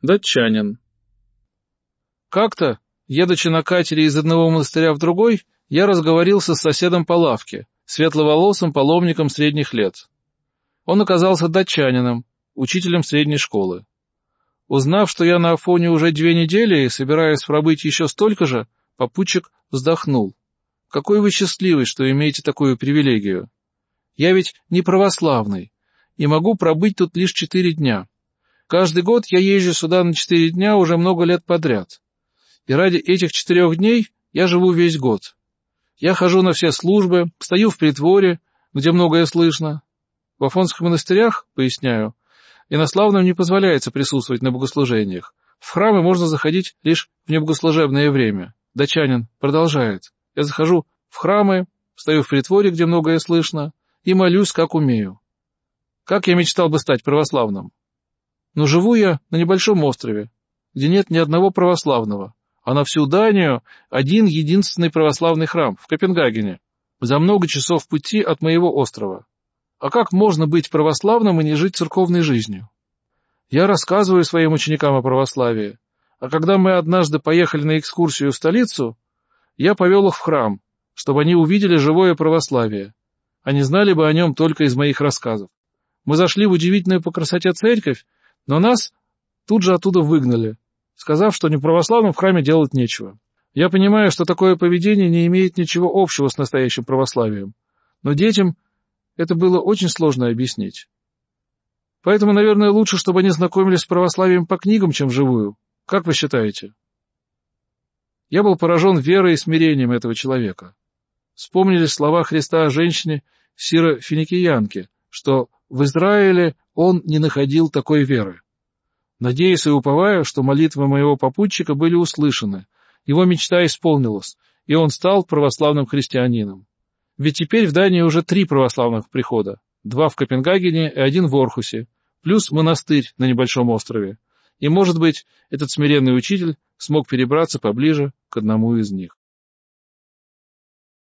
Датчанин. Как-то, едучи на катере из одного монастыря в другой, я разговорился с соседом по лавке, светловолосым паломником средних лет. Он оказался датчанином, учителем средней школы. Узнав, что я на Афоне уже 2 недели и собираюсь пробыть еще столько же, попутчик вздохнул. «Какой вы счастливый, что имеете такую привилегию. Я ведь не православный, и могу пробыть тут лишь 4 дня. Каждый год я езжу сюда на 4 дня уже много лет подряд. И ради этих 4 дней я живу весь год. Я хожу на все службы, стою в притворе, где многое слышно. В афонских монастырях, поясняю, инославным не позволяется присутствовать на богослужениях. В храмы можно заходить лишь в небогослужебное время. Датчанин продолжает. Я захожу в храмы, стою в притворе, где многое слышно, и молюсь, как умею. Как я мечтал бы стать православным. Но живу я на небольшом острове, где нет ни одного православного, а на всю Данию один единственный православный храм в Копенгагене, за много часов пути от моего острова. А как можно быть православным и не жить церковной жизнью? Я рассказываю своим ученикам о православии, а когда мы однажды поехали на экскурсию в столицу, я повел их в храм, чтобы они увидели живое православие. Они знали бы о нем только из моих рассказов. Мы зашли в удивительную по красоте церковь, но нас тут же оттуда выгнали, сказав, что неправославным в храме делать нечего. Я понимаю, что такое поведение не имеет ничего общего с настоящим православием, но детям это было очень сложно объяснить. Поэтому, наверное, лучше, чтобы они знакомились с православием по книгам, чем вживую. Как вы считаете? Я был поражен верой и смирением этого человека. Вспомнились слова Христа о женщине Сиро-Финикиянке, что в Израиле он не находил такой веры. Надеюсь и уповаю, что молитвы моего попутчика были услышаны, его мечта исполнилась, и он стал православным христианином. Ведь теперь в Дании уже 3 православных прихода, 2 в Копенгагене и 1 в Орхусе, плюс монастырь на небольшом острове. И, может быть, этот смиренный учитель смог перебраться поближе к одному из них.